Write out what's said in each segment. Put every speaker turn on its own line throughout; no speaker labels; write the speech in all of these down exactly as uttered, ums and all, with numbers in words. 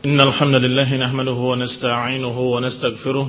إن الحمد لله نحمده ونستعينه ونستغفره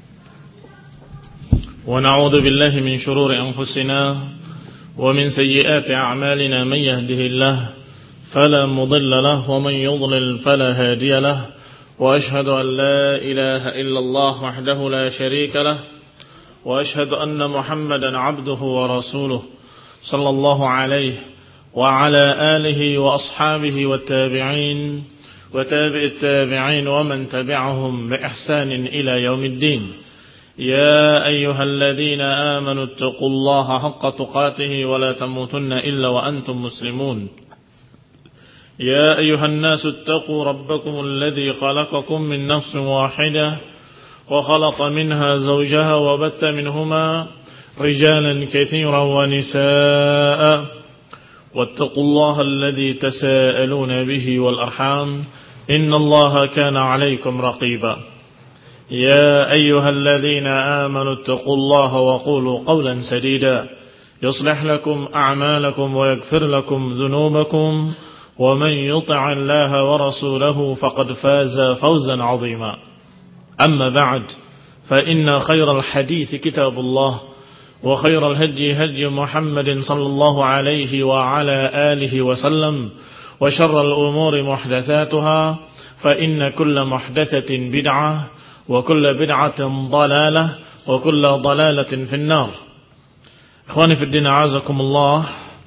ونعوذ بالله من شرور أنفسنا ومن سيئات أعمالنا. من يهده الله فلا مضل له ومن يضلل فلا هادي له، وأشهد أن لا إله إلا الله وحده لا شريك له، وأشهد أن محمدا عبده ورسوله صلى الله عليه وعلى آله وأصحابه والتابعين وتابع التابعين ومن تبعهم بإحسان إلى يوم الدين. يا أيها الذين آمنوا اتقوا الله حق تقاته ولا تموتن إلا وأنتم مسلمون. يا أيها الناس اتقوا ربكم الذي خلقكم من نفس واحدة وخلق منها زوجها وبث منهما رجالا كثيرا ونساء، واتقوا الله الذي تساءلون به والأرحام إن الله كان عليكم رقيبا. يا أيها الذين آمنوا اتقوا الله وقولوا قولا سديدا يصلح لكم أعمالكم ويغفر لكم ذنوبكم، ومن يطع الله ورسوله فقد فاز فوزا عظيما. أما بعد، فإن خير الحديث كتاب الله، وخير الهدي هدي محمد صلى الله عليه وعلى آله وسلم، وشر الأمور محدثاتها، فإن كل محدثة بدعة وكل بدعة ضلالة وكل ضلالة في النار. إخواني في الدين أعزكم الله.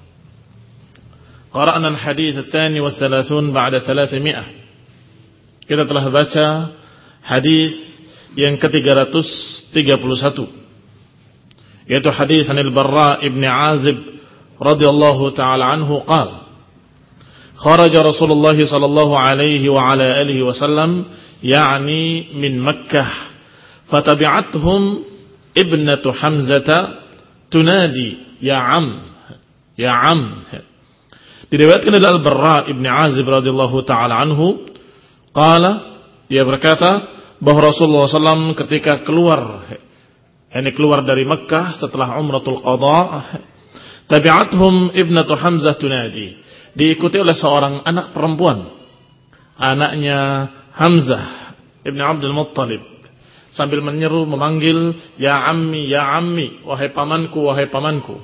قرأنا الحديث الثاني والثلاثون بعد ثلاثمائة. Kita telah baca hadis yang ke tiga ratus tiga puluh satu, yaitu hadis Anil Barra ibn Azib radhiyallahu ta'ala anhu qala kharaja Rasulullah sallallahu alaihi wa ala alihi wasallam ya'ni min Makkah fatabi'athum ibnatu Hamzah tunadi ya am ya am. Diriwayatkan oleh Al-Barra ibn Azib radhiyallahu ta'ala anhu qala, dia berkata bahwa Rasulullah sallallahu alaihi wasallam ketika keluar ini keluar dari Makkah setelah Umratul Qadha, tabi'athum ibnatu Hamzah tunadi, diikuti oleh seorang anak perempuan, anaknya Hamzah ibn Abdul Muttalib, sambil menyeru memanggil ya ammi ya ammi, wahai pamanku wahai pamanku.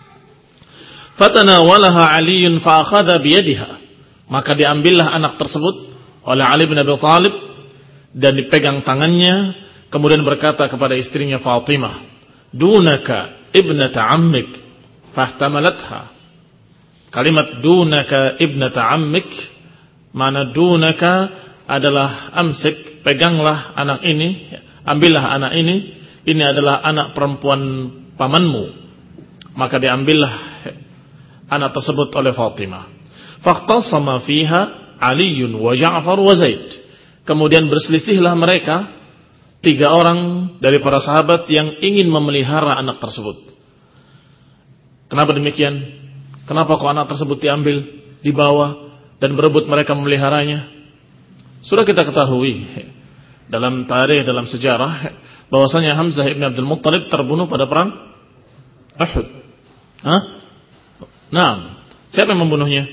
Fatanawalaha Aliun fa akhadha biyadiha, maka diambillah anak tersebut oleh Ali bin Abi Thalib dan dipegang tangannya, kemudian berkata kepada istrinya Fatimah, dunaka ibnata ammik, fahtamalatha. Kalimat dunaka ibnata ammik, mana dunaka adalah amsik, peganglah anak ini, ambillah anak ini, ini adalah anak perempuan pamanmu. Maka diambillah anak tersebut oleh Fatimah. Faqtasama fiha Aliun wa Ja'far wa Zaid. Kemudian berselisihlah mereka, tiga orang dari para sahabat yang ingin memelihara anak tersebut. Kenapa demikian? Kenapa kok anak tersebut diambil, dibawa, dan berebut mereka memeliharanya? Sudah kita ketahui dalam tarikh, dalam sejarah, bahwasanya Hamzah ibn Abdul Muttalib terbunuh pada perang Uhud. Hah? Nah, siapa yang membunuhnya?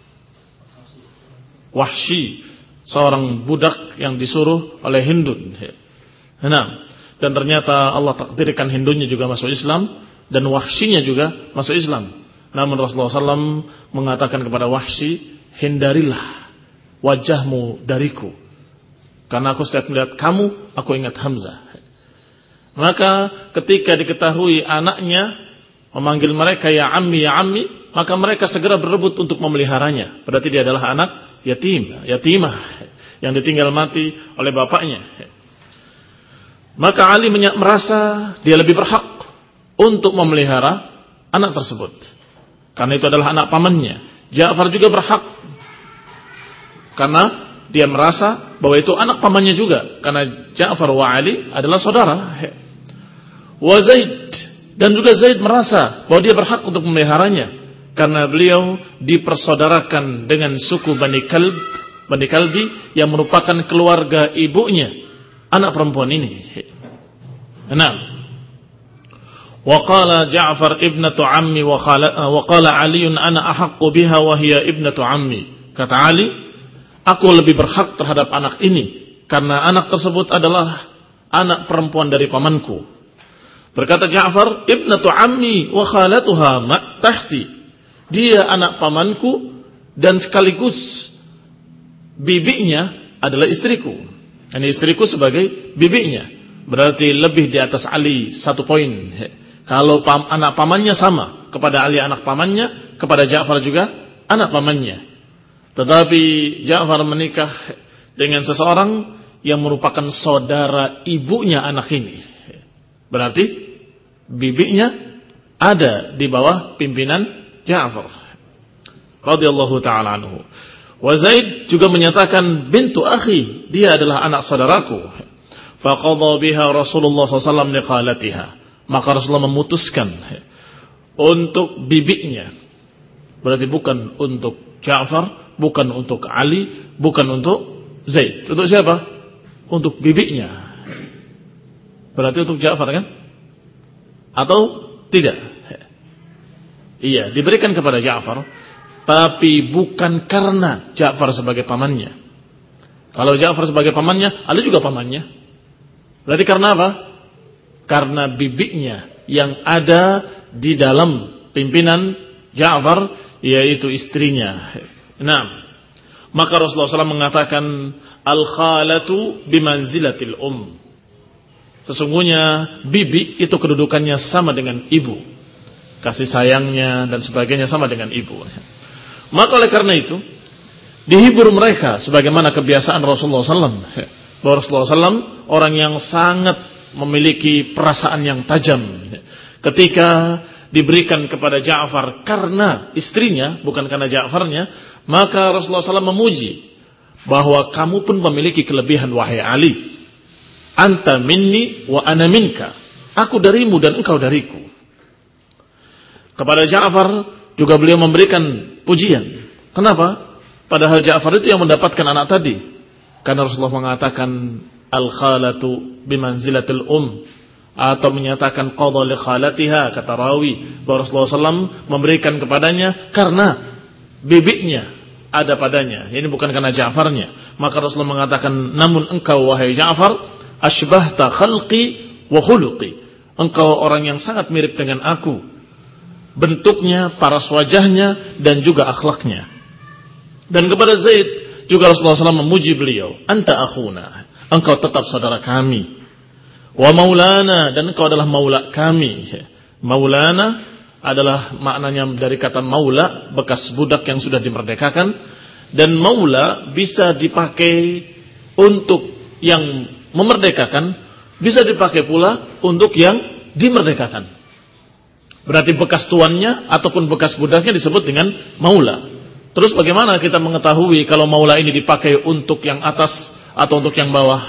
Wahsy, seorang budak yang disuruh oleh Hindun. Nah, dan ternyata Allah takdirkan Hindunnya juga masuk Islam dan Wahsy-nya juga masuk Islam. Namun Rasulullah shallallahu alaihi wasallam mengatakan kepada Wahsy, hindarilah wajahmu dariku, karena aku setiap melihat kamu, aku ingat Hamzah. Maka ketika diketahui anaknya memanggil mereka ya ammi ya ammi, maka mereka segera berebut untuk memeliharanya. Berarti dia adalah anak yatim, yatimah yang ditinggal mati oleh bapaknya. Maka Ali merasa dia lebih berhak untuk memelihara anak tersebut, karena itu adalah anak pamannya. Ja'far juga berhak, karena dia merasa bahwa itu anak pamannya juga, karena Ja'far wa Ali adalah saudara. Wa Zaid, dan juga Zaid merasa bahwa dia berhak untuk memeliharanya, karena beliau dipersaudarakan dengan suku Bani Kalb, Bani Kalbi, yang merupakan keluarga ibunya anak perempuan ini. Nah, وقال جعفر ابنة عمي وقال علي أنا أحق بها وهي ابنة عمي. Kata Ali, aku lebih berhak terhadap anak ini karena anak tersebut adalah anak perempuan dari pamanku. Berkata Ja'far, ibnatu ammi wa khalatuha ma tahti. Dia anak pamanku dan sekaligus bibinya adalah istriku. Ini istriku sebagai bibinya. Berarti lebih di atas Ali satu poin. Kalau pam, anak pamannya sama, kepada Ali anak pamannya, kepada Ja'far juga anak pamannya. Tetapi Ja'far menikah dengan seseorang yang merupakan saudara ibunya anak ini. Berarti bibinya ada di bawah pimpinan Ja'far radhiyallahu ta'ala anhu. Wa Zaid juga menyatakan bintu akhi, dia adalah anak saudaraku. Faqadha biha Rasulullah sallallahu alaihi wasallam li khalatiha. Maka Rasulullah memutuskan untuk bibinya. Berarti bukan untuk Ja'far, bukan untuk Ali, bukan untuk Zaid. Untuk siapa? Untuk bibinya. Berarti untuk Ja'far kan? Atau tidak? Iya, diberikan kepada Ja'far, tapi bukan karena Ja'far sebagai pamannya. Kalau Ja'far sebagai pamannya, Ali juga pamannya. Berarti karena apa? Karena bibinya yang ada di dalam pimpinan Ja'far, yaitu istrinya. Nah, maka Rasulullah shallallahu alaihi wasallam mengatakan, al-khalatu bimanzilatil um. Sesungguhnya bibi itu kedudukannya sama dengan ibu. Kasih sayangnya dan sebagainya sama dengan ibu. Maka oleh karena itu, dihibur mereka sebagaimana kebiasaan Rasulullah shallallahu alaihi wasallam. Bahwa Rasulullah shallallahu alaihi wasallam orang yang sangat memiliki perasaan yang tajam. Ketika diberikan kepada Ja'far karena istrinya, bukan karena Ja'farnya, maka Rasulullah shallallahu alaihi wasallam memuji bahwa kamu pun memiliki kelebihan wahai Ali. Anta minni wa ana minka. Aku darimu dan engkau dariku. Kepada Ja'far juga beliau memberikan pujian. Kenapa? Padahal Ja'far itu yang mendapatkan anak tadi. Karena Rasulullah mengatakan al-khalatu bimanzilatil um, atau menyatakan qadha li khalatiha, kata rawi bahwa Rasulullah shallallahu alaihi wasallam memberikan kepadanya karena bibinya ada padanya. Ini bukan karena Ja'farnya. Maka Rasulullah mengatakan, namun engkau wahai Ja'far asbahta khalqi wa khuluqi. Engkau orang yang sangat mirip dengan aku, bentuknya, paras wajahnya, dan juga akhlaknya. Dan kepada Zaid juga Rasulullah shallallahu alaihi wasallam memuji beliau, anta akhuna, engkau tetap saudara kami. Wa maulana, dan engkau adalah maula kami. Maulana adalah maknanya dari kata maula, bekas budak yang sudah dimerdekakan. Dan maula bisa dipakai untuk yang memerdekakan, bisa dipakai pula untuk yang dimerdekakan. Berarti bekas tuannya ataupun bekas budaknya disebut dengan maula. Terus bagaimana kita mengetahui kalau maula ini dipakai untuk yang atas atau untuk yang bawah?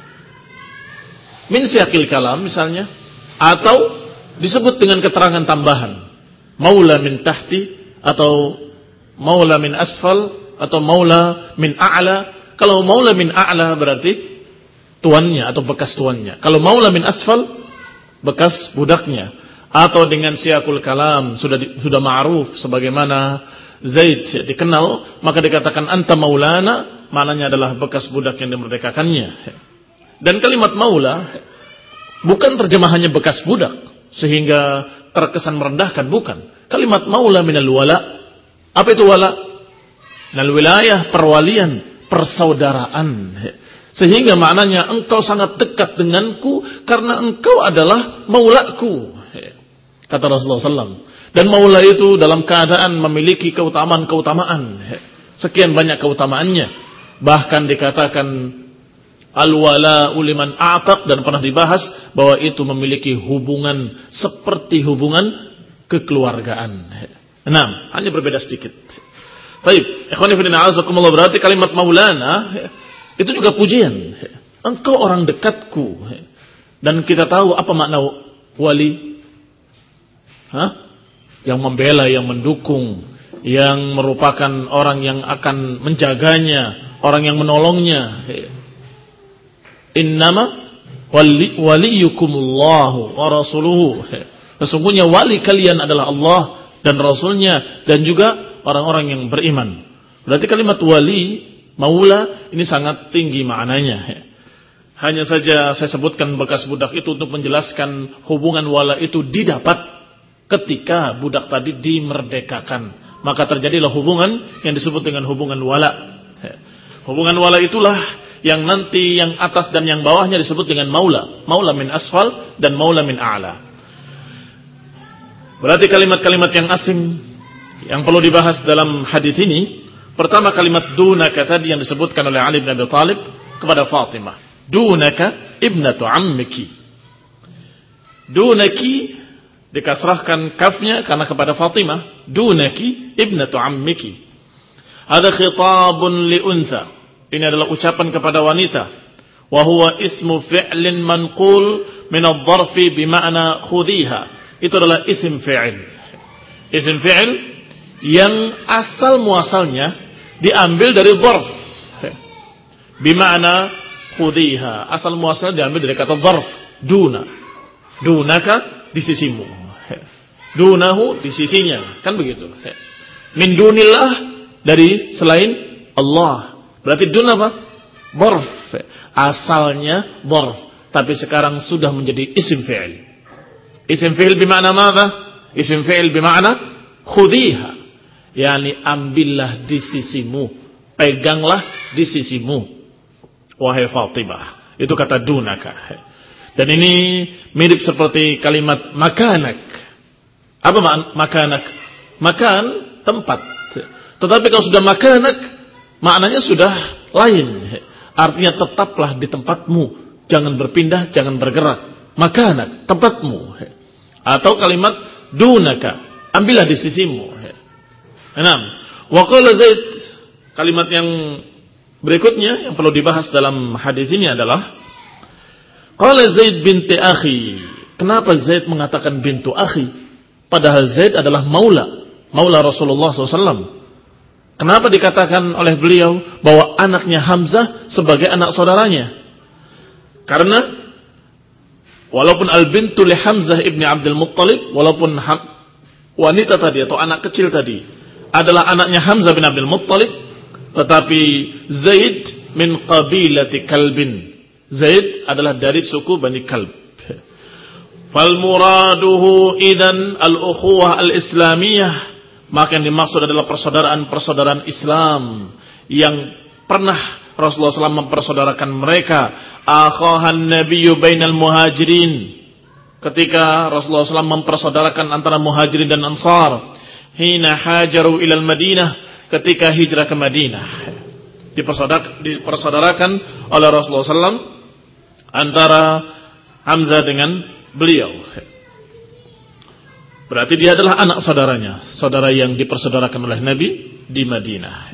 Min siyaqil kalam misalnya, atau disebut dengan keterangan tambahan, maula min tahti, atau maula min asfal, atau maula min a'la. Kalau maula min a'la berarti tuannya atau bekas tuannya. Kalau maula min asfal, bekas budaknya. Atau dengan siyaqul kalam sudah di, sudah ma'ruf sebagaimana Zaid dikenal, maka dikatakan anta maulana, maknanya adalah bekas budak yang dimerdekakannya. Dan kalimat maula bukan terjemahannya bekas budak sehingga terkesan merendahkan, bukan. Kalimat maula minal wala. Apa itu wala? Minal wilayah, perwalian, persaudaraan. Sehingga maknanya engkau sangat dekat denganku karena engkau adalah maulaku, kata Rasulullah shallallahu alaihi wasallam. Dan maula itu dalam keadaan memiliki keutamaan-keutamaan. Sekian banyak keutamaannya. Bahkan dikatakan al-wala'u liman a'taq, dan pernah dibahas bahwa itu memiliki hubungan seperti hubungan kekeluargaan. Enam, hanya berbeda sedikit. Baik, ikhwani fillah a'azakumullah, berarti kalimat maulana itu juga pujian. Engkau orang dekatku. Dan kita tahu apa makna wali? Hah? Yang membela, yang mendukung, yang merupakan orang yang akan menjaganya, orang yang menolongnya. Innama wali, waliyukumullahu wa rasuluhu. Sesungguhnya wali kalian adalah Allah dan Rasulnya, dan juga orang-orang yang beriman. Berarti kalimat wali Maula ini sangat tinggi maknanya. Hanya saja saya sebutkan bekas budak itu untuk menjelaskan hubungan wala itu didapat ketika budak tadi dimerdekakan. Maka terjadilah hubungan yang disebut dengan hubungan wala. Hubungan wala itulah yang nanti yang atas dan yang bawahnya disebut dengan maula. Maula min asfal dan maula min a'la. Berarti kalimat-kalimat yang asing yang perlu dibahas dalam hadis ini, pertama kalimat dunaka tadi yang disebutkan oleh Ali bin Abi Thalib kepada Fatimah. Dunaka ibnatu ammiki. Dunaki dikasrahkan kafnya karena kepada Fatimah. Dunaki ibnatu ammiki. Ada khitabun li untha. Ini adalah ucapan kepada wanita. Wa huwa ismu fi'lin manqul min adh-dharfi bima'na khudhiha. Itu adalah isim fi'il. Isim fi'il yang asal muasalnya diambil dari dharf. Bima'na khudhiha. Asal muasalnya diambil dari kata dharf. Duna. Dunaka di sisimu. Dunahu di sisinya. Kan begitu. Min dunillah dari selain Allah. Berarti dun apa? Dharf. Asalnya dharf. Tapi sekarang sudah menjadi isim fi'il. Isim fi'il bima'na madha? Isim fi'il bima'na khudhiha. Yani ambillah di sisimu. Peganglah di sisimu. Wahai Fatimah. Itu kata dunaka. Dan ini mirip seperti kalimat makanak. Apa makanak? Makan, tempat. Tetapi kalau sudah makanak, maknanya sudah lain. Artinya tetaplah di tempatmu. Jangan berpindah, jangan bergerak. Makanak, tempatmu. Atau kalimat dunaka. Ambillah di sisimu. Enam. Wa qala Zaid. Kalimat yang berikutnya yang perlu dibahas dalam hadis ini adalah qala Zaid binti akhi. Kenapa Zaid mengatakan bintu akhi? Padahal Zaid adalah maula, maula Rasulullah shallallahu alaihi wasallam. Kenapa dikatakan oleh beliau bahwa anaknya Hamzah sebagai anak saudaranya? Karena walaupun al-bintu li Hamzah ibni Abdul Muttalib, walaupun ham, wanita tadi atau anak kecil tadi adalah anaknya Hamzah bin Abdul Muttalib, tetapi Zaid min qabilati Kalbin. Zaid adalah dari suku Bani Kalb. Fal muraduhu idan al-ukhuwah al-islamiyah. Maka yang dimaksud adalah persaudaraan-persaudaraan Islam yang pernah Rasulullah shallallahu alaihi wasallam mempersaudarakan mereka. Akhahan nabiyyu bainal muhajirin. Ketika Rasulullah shallallahu alaihi wasallam mempersaudarakan antara muhajirin dan ansar. Hina hajaru ilal Madinah. Ketika hijrah ke Madinah, dipersaudarakan oleh Rasulullah shallallahu alaihi wasallam antara Hamzah dengan beliau. Berarti dia adalah anak saudaranya, saudara yang dipersaudarakan oleh Nabi di Madinah.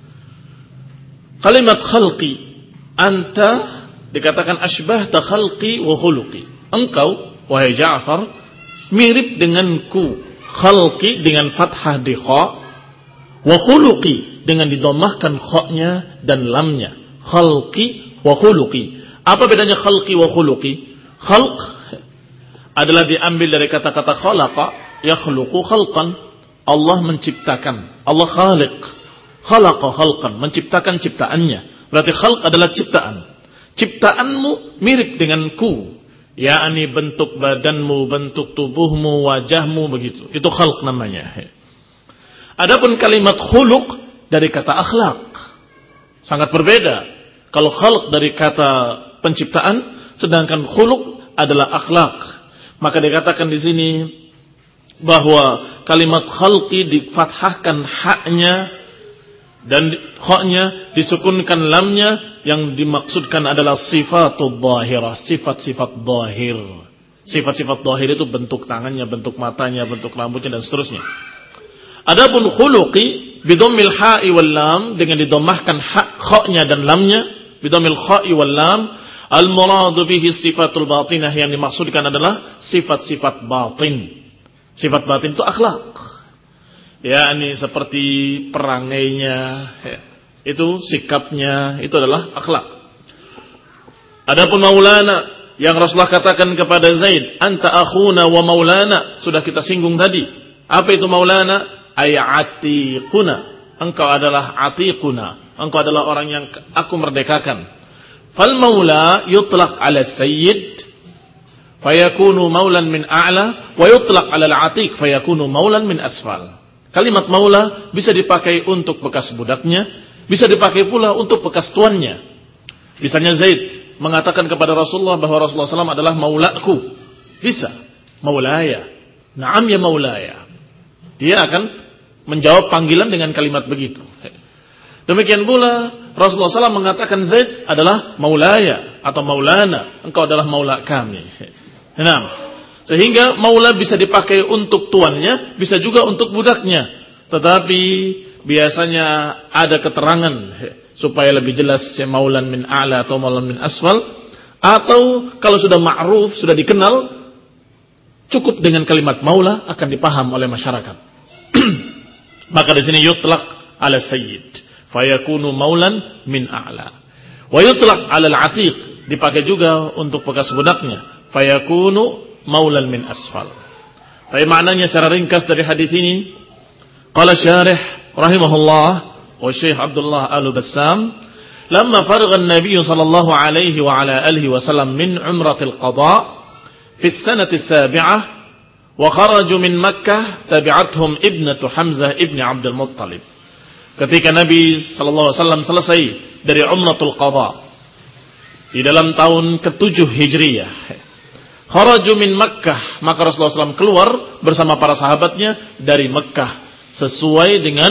Kalimat khalqi, anta dikatakan asbahta khalqi wa khuluqi. Engkau, wahai Ja'far, mirip denganku. Khalqi dengan fathah di kha, wa khuluqi dengan didomahkan kha-nya dan lamnya. Khalqi wa khuluqi. Apa bedanya khalqi wa khuluqi? Khalq adalah diambil dari kata-kata khalaqa, yakhluqu khalqan. Allah menciptakan. Allah khaliq. Khalaqa khalqan, menciptakan ciptaannya. Berarti khalq adalah ciptaan. Ciptaanmu mirip denganku. yakni bentuk badanmu, bentuk tubuhmu, wajahmu, begitu. Itu khalq namanya. Adapun kalimat khuluq dari kata akhlak sangat berbeda. Kalau khalq dari kata penciptaan, sedangkan khuluq adalah akhlak. Maka dikatakan di sini bahwa kalimat khalqi difathahkan haknya dan kha'nya disukunkan lamnya, yang dimaksudkan adalah sifatul dhahirah, sifat-sifat dhahir. Sifat-sifat dhahir itu bentuk tangannya, bentuk matanya, bentuk rambutnya dan seterusnya. Adapun khuluqi bidammil ha'i wal lam, dengan didomahkan ha' kha'nya dan lamnya, bidammil kha'i wal lam, al muradu bihi sifatul batinah, yang dimaksudkan adalah sifat-sifat batin. Sifat batin itu akhlak. Ya, ini seperti perangainya, ya, itu sikapnya, itu adalah akhlak. Adapun maulana, yang Rasulullah katakan kepada Zaid, anta akhuna wa maulana, sudah kita singgung tadi. Apa itu maulana? Ay atiquna, engkau adalah atiquna, engkau adalah orang yang aku merdekakan. Fal maula yutlaq 'ala sayyid fayakunu maulan min a'la wa yutlaq 'ala al-'atiq fayakunu maulan min asfal. Kalimat maula bisa dipakai untuk bekas budaknya, bisa dipakai pula untuk bekas tuannya. Misalnya Zaid mengatakan kepada Rasulullah bahwa Rasulullah shallallahu alaihi wasallam adalah maulaku. Bisa. Maulaya. Na'am ya maulaya. Dia akan menjawab panggilan dengan kalimat begitu. Demikian pula Rasulullah shallallahu alaihi wasallam mengatakan Zaid adalah maulaya atau maulana. Engkau adalah maula kami. Nah, sehingga maula bisa dipakai untuk tuannya, bisa juga untuk budaknya. Tetapi biasanya ada keterangan supaya lebih jelas ya maulan min a'la atau maulan min asfal. Atau kalau sudah ma'ruf, sudah dikenal, cukup dengan kalimat maula akan dipaham oleh masyarakat. Maka di sini yutlaq 'ala sayyid fayakunu maulan min a'la. Wa yutlaq 'ala al-'atiq, dipakai juga untuk bekas budaknya, fayakunu maulan min asfal. Tapi maknanya secara ringkas dari hadis ini, qala syarih rahimahullah wa Syekh Abdullah Al-Bassam, lamma faragha an-nabiy sallallahu alaihi wa ala alihi wasallam min umratil qada fi as-sanati as-sabi'ah wa kharaju min Makkah tabi'athum ibnatu Hamzah ibni Abdul Muttalib. Ketika Nabi sallallahu alaihi wasallam selesai dari umratul qada di dalam tahun ketujuh Hijriyah, kharaju min Makkah, maka Rasulullah shallallahu alaihi wasallam keluar bersama para sahabatnya dari Makkah sesuai dengan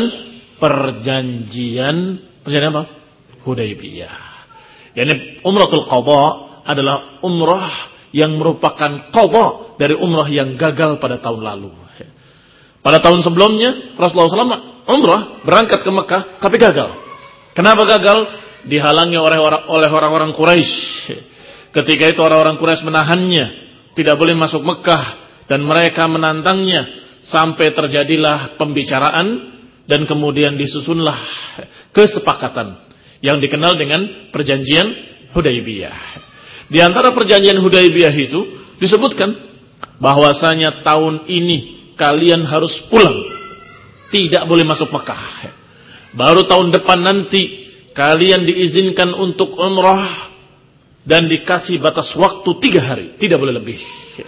perjanjian perjanjian apa? Hudaybiyah. Yani umratul qada adalah umrah yang merupakan qada dari umrah yang gagal pada tahun lalu. Pada tahun sebelumnya Rasulullah shallallahu alaihi wasallam umrah berangkat ke Mekah tapi gagal. Kenapa gagal? Dihalangi oleh oleh orang-orang Quraisy. Ketika itu orang-orang Quraisy menahannya, tidak boleh masuk Mekah, dan mereka menantangnya sampai terjadilah pembicaraan dan kemudian disusunlah kesepakatan yang dikenal dengan perjanjian Hudaybiyah. Di antara perjanjian Hudaybiyah itu disebutkan bahwasanya tahun ini kalian harus pulang, tidak boleh masuk Mekah. Baru tahun depan nanti kalian diizinkan untuk umrah dan dikasih batas waktu tiga hari, tidak boleh lebih.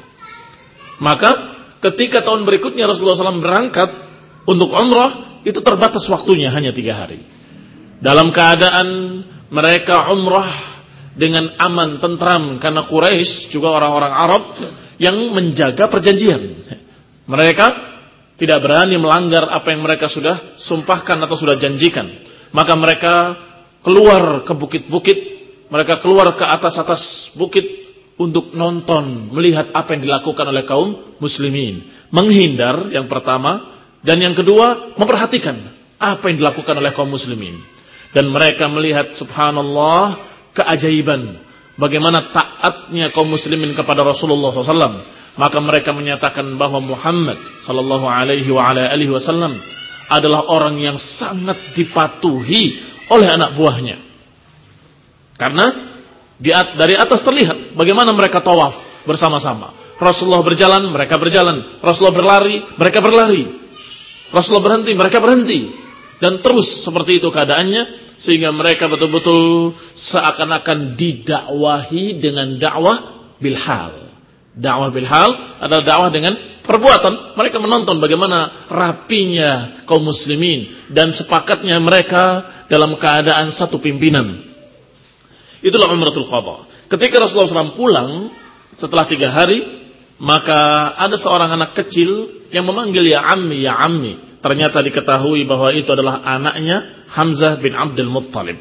Maka ketika tahun berikutnya Rasulullah shallallahu alaihi wasallam berangkat untuk umrah, itu terbatas waktunya hanya tiga hari. Dalam keadaan mereka umrah dengan aman, tentram, karena Quraisy juga orang-orang Arab yang menjaga perjanjian. Mereka tidak berani melanggar apa yang mereka sudah sumpahkan atau sudah janjikan. Maka mereka keluar ke bukit-bukit, mereka keluar ke atas-atas bukit untuk nonton, melihat apa yang dilakukan oleh kaum muslimin. Menghindar yang pertama, dan yang kedua memperhatikan apa yang dilakukan oleh kaum muslimin. Dan mereka melihat subhanallah keajaiban bagaimana taatnya kaum muslimin kepada Rasulullah shallallahu alaihi wasallam. Maka mereka menyatakan bahwa Muhammad sallallahu alaihi wa ala alihi wasallam adalah orang yang sangat dipatuhi oleh anak buahnya. Karena di at- dari atas terlihat bagaimana mereka tawaf bersama-sama. Rasulullah berjalan, mereka berjalan. Rasulullah berlari, mereka berlari. Rasulullah berhenti, mereka berhenti. Dan terus seperti itu keadaannya, sehingga mereka betul-betul seakan-akan didakwahi dengan dakwah bilhal. Dakwah bilhal adalah dakwah dengan perbuatan. Mereka menonton bagaimana rapinya kaum muslimin dan sepakatnya mereka dalam keadaan satu pimpinan. Itulah umratul qada. Ketika Rasulullah shallallahu alaihi wasallam pulang setelah tiga hari, maka ada seorang anak kecil yang memanggil ya ammi, ya ammi. Ternyata diketahui bahwa itu adalah anaknya Hamzah bin Abdul Muttalib.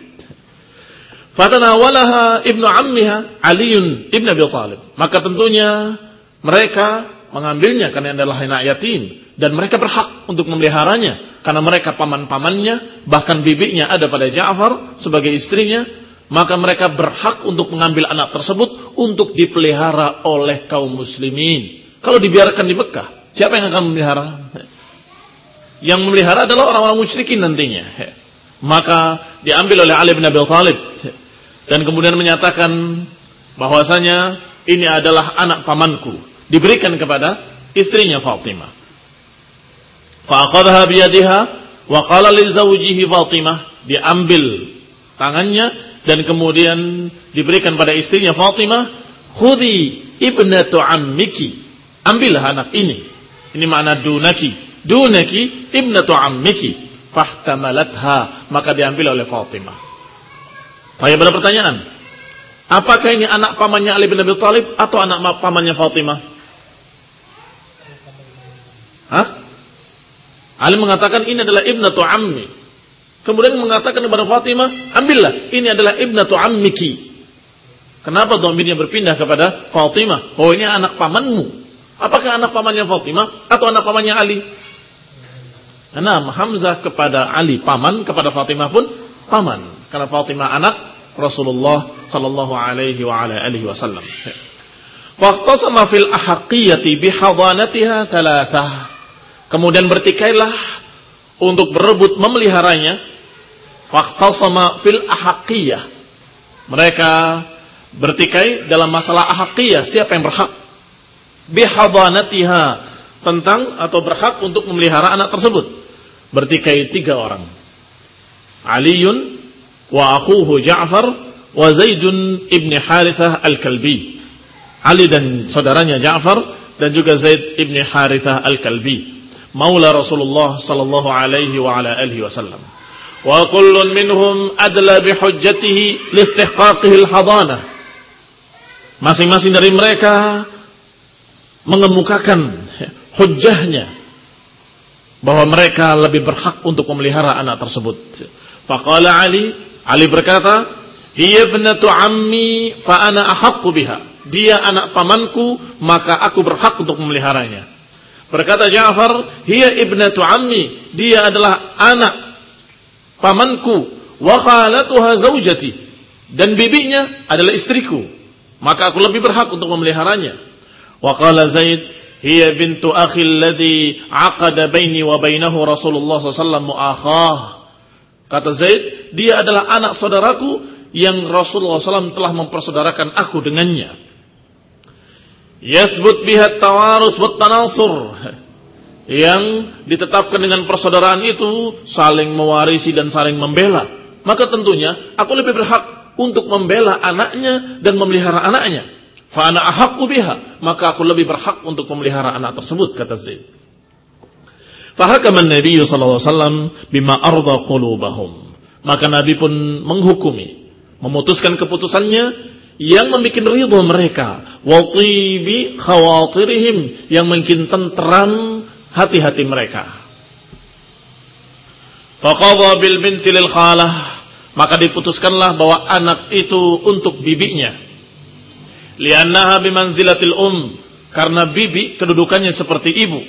Fatanawalaha ibnu ammiha Aliun ibn Abi Thalib. Maka tentunya mereka mengambilnya karena adalah anak yatim, dan mereka berhak untuk memeliharanya karena mereka paman-pamannya, bahkan bibinya ada pada Ja'far sebagai istrinya. Maka mereka berhak untuk mengambil anak tersebut untuk dipelihara oleh kaum muslimin. Kalau dibiarkan di Mekah, siapa yang akan memelihara? Yang memelihara adalah orang-orang musyrikin nantinya. Maka diambil oleh Ali bin Abi Thalib dan kemudian menyatakan bahwasanya ini adalah anak pamanku, diberikan kepada istrinya Fatimah. Fa akhadha bi yadiha wa qala li zawjihi Fatimah, diambil tangannya dan kemudian diberikan pada istrinya Fatimah, khudhi ibnatu ammiki, ambillah anak ini. Ini makna dunaki, dunaki ibnatu ammiki, fahtamalatha, maka diambil oleh Fatimah. Baik, ada pertanyaan, apakah ini anak pamannya Ali bin Abi Thalib atau anak pamannya Fatimah? Hah? Ali mengatakan ini adalah ibnatu ammi. Kemudian mengatakan kepada Fatimah, ambillah, ini adalah ibnatu ammiki. Kenapa dhamirnya berpindah kepada Fatimah? Oh, ini anak pamanmu. Apakah anak pamannya Fatimah atau anak pamannya Ali? Nah, Hamzah kepada Ali paman, kepada Fatimah pun paman. Karena Fatimah anak Rasulullah sallallahu alaihi wa ala alihi wasallam. Faqtasama fil ahaqiyati bihadanatiha thalathah. Kemudian bertikailah untuk berebut memeliharanya. Faqtasama fil ahaqiyah. Mereka bertikai dalam masalah ahaqiyah, siapa yang berhak bihadanatiha, tentang atau berhak untuk memelihara anak tersebut. Bertikai tiga orang, Aliun wa akhuhu Ja'far wa Zaidun ibn Harithah al-Kalbi. Ali dan saudaranya Ja'far dan juga Zaid ibn Harithah al-Kalbi, maula Rasulullah sallallahu alaihi wa ala alihi wasallam. Wa kullun minhum adla bihujjatihi listihqaqihi al-hadanah. Masing-masing dari mereka mengemukakan hujjahnya bahwa mereka lebih berhak untuk memelihara anak tersebut. Faqala Ali, Ali berkata, "Hiya ibnatu ammi fa ana ahaqqu biha." Dia anak pamanku, maka aku berhak untuk memeliharanya. Berkata Ja'far, "Hiya ibnatu ammi." Dia adalah anak pamanku, wa khalatuha zaujati. Dan bibinya adalah istriku, maka aku lebih berhak untuk memeliharanya. Wa qala Zaid, hiya bintu akhi alladhi aqada baini wa bainahu Rasulullah sallallahu alaihi wasallam mu'akhah. Kata Zaid, dia adalah anak saudaraku yang Rasulullah sallallahu alaihi wasallam telah mempersaudarakan aku dengannya. Yathbut biha tawarus wa tanasur, yang ditetapkan dengan persaudaraan itu saling mewarisi dan saling membela. Maka tentunya aku lebih berhak untuk membela anaknya dan memelihara anaknya. Fa ana ahaqqu biha, maka aku lebih berhak untuk memelihara anak tersebut, kata Zaid. Fa hakama an-nabiy sallallahu alaihi wasallam bima arda qulubahum. Maka Nabi pun menghukumi, memutuskan keputusannya yang membuat ridha mereka, wa tibi khawatirihim, yang mungkin tentram hati-hati mereka. Fa qadha bil binti lil khalah, maka diputuskanlah bahwa anak itu untuk bibinya. Liannaha bimanzilatil um, karena bibi kedudukannya seperti ibu.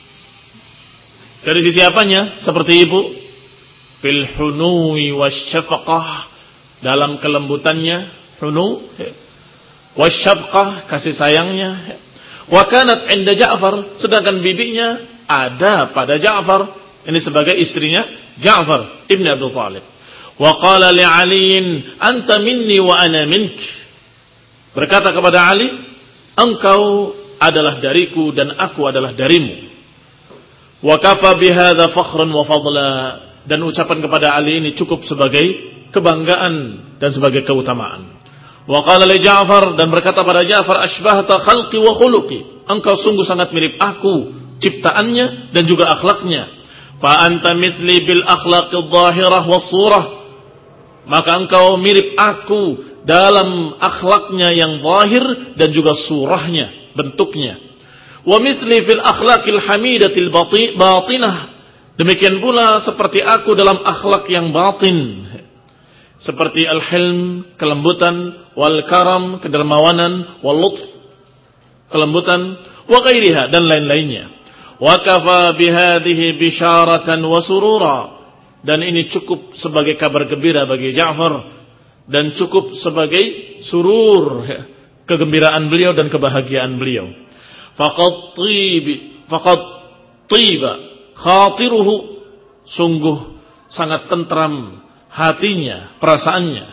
Dari sisi apanya? Seperti ibu. Fil hunui wasyafaqah, dalam kelembutannya, hunu, wasyafaqah, kasih sayangnya. Wa kanat 'inda Ja'far, sedangkan bibinya ada pada Ja'far, ini sebagai istrinya Ja'far ibn Abi Thalib. Wa qala li 'aliin anta minni wa ana mink. Berkata kepada Ali, engkau adalah dariku dan aku adalah darimu. Wa kafa bihadza fakhran wa fadla, dan ucapan kepada Ali ini cukup sebagai kebanggaan dan sebagai keutamaan. Wa qala li Ja'far, dan berkata pada Ja'far, asbahta khalqi wa khuluqi, engkau sungguh sangat mirip aku ciptaannya dan juga akhlaknya. Fa anta mithli bil akhlaqi adh-dhahirah was surah, maka engkau mirip aku dalam akhlaknya yang zahir dan juga surahnya, bentuknya. Wa mithli fil akhlaqil hamidatil batinah, demikian pula seperti aku dalam akhlak yang batin, seperti al-hilm, kelembutan, wal karam, kedermawanan, wal lutf, kelembutan, wa ghairiha, dan lain-lainnya. Wa kafa bihadhihi bisyaratan wa surura, dan ini cukup sebagai kabar gembira bagi Ja'far dan cukup sebagai surur, kegembiraan beliau dan kebahagiaan beliau. Faqad tibi faqad tiba khatiruhu, sungguh sangat tentram hatinya, perasaannya.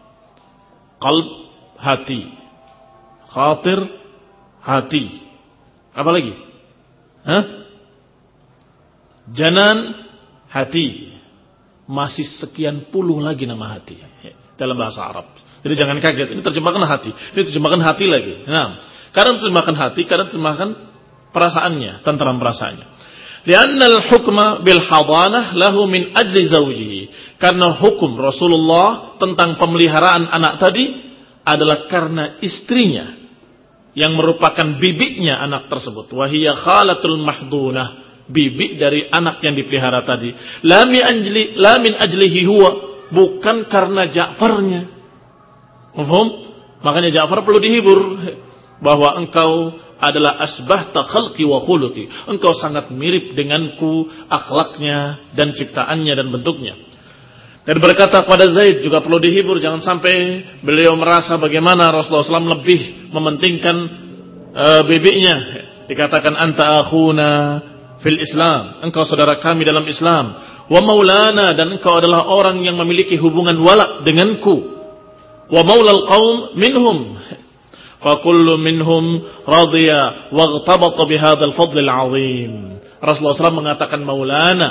Qalb, hati. Khatir, hati. Apa lagi? Hah? Janan, hati. masih sekian puluh lagi nama hati dalam bahasa Arab. Jadi jangan kaget, ini terjemahkan hati, ini terjemahkan hati lagi. Nah, kadang terjemahkan hati, kadang terjemahkan perasaannya, tentram perasaannya. Li'annal hukma bil hadanah lahu min ajli zawjihi. Karena hukum Rasulullah tentang pemeliharaan anak tadi adalah karena istrinya yang merupakan bibiknya anak tersebut. Wahiyya khalatul mahdunah, bibik dari anak yang dipelihara tadi. La min ajli la min ajlihi huwa, bukan karena Ja'farnya. Paham? Makanya Ja'far perlu dihibur bahwa engkau adalah asbahta khalqi wa khuluqi. Engkau sangat mirip denganku akhlaknya dan ciptaannya dan bentuknya. Dan berkata kepada Zaid juga perlu dihibur, jangan sampai beliau merasa bagaimana Rasulullah shallallahu alaihi wasallam lebih mementingkan uh, bibiknya. Dikatakan anta akhuna fil Islam, engkau saudara kami dalam Islam. Wa maulana, dan engkau adalah orang yang memiliki hubungan wala denganku. Wa maulal qaum minhum. Fakullu minhum radhiya waghtabata bihadzal fadlil azim. Rasulullah shallallahu alaihi wasallam mengatakan maulana,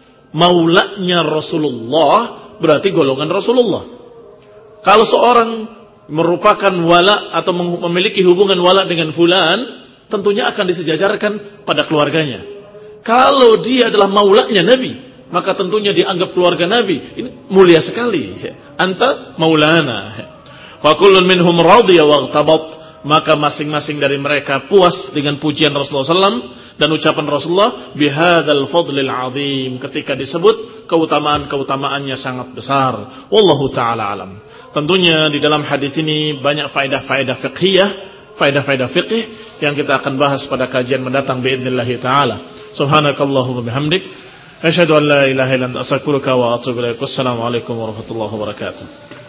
maulanya Rasulullah berarti golongan Rasulullah. Kalau seorang merupakan wala atau memiliki hubungan wala dengan fulan, tentunya akan disejajarkan pada keluarganya. Kalau dia adalah maulanya Nabi, maka tentunya dianggap keluarga Nabi. Ini mulia sekali. Anta maulana. Fakullun minhum radhiya waghtabat. Maka masing-masing dari mereka puas dengan pujian Rasulullah shallallahu alaihi wasallam dan ucapan Rasulullah bihadzal fadlil azim, ketika disebut keutamaan-keutamaannya sangat besar. Wallahu taala alam. Tentunya di dalam hadis ini banyak faedah-faedah fiqhiyah, faedah-faedah fiqh yang kita akan bahas pada kajian mendatang باذنillah taala. Subhanakallahumma bihamdik asyhadu an la ilaha illa anta astaghfiruka wa atubu ilaik. Wassalamu alaikum warahmatullahi wabarakatuh.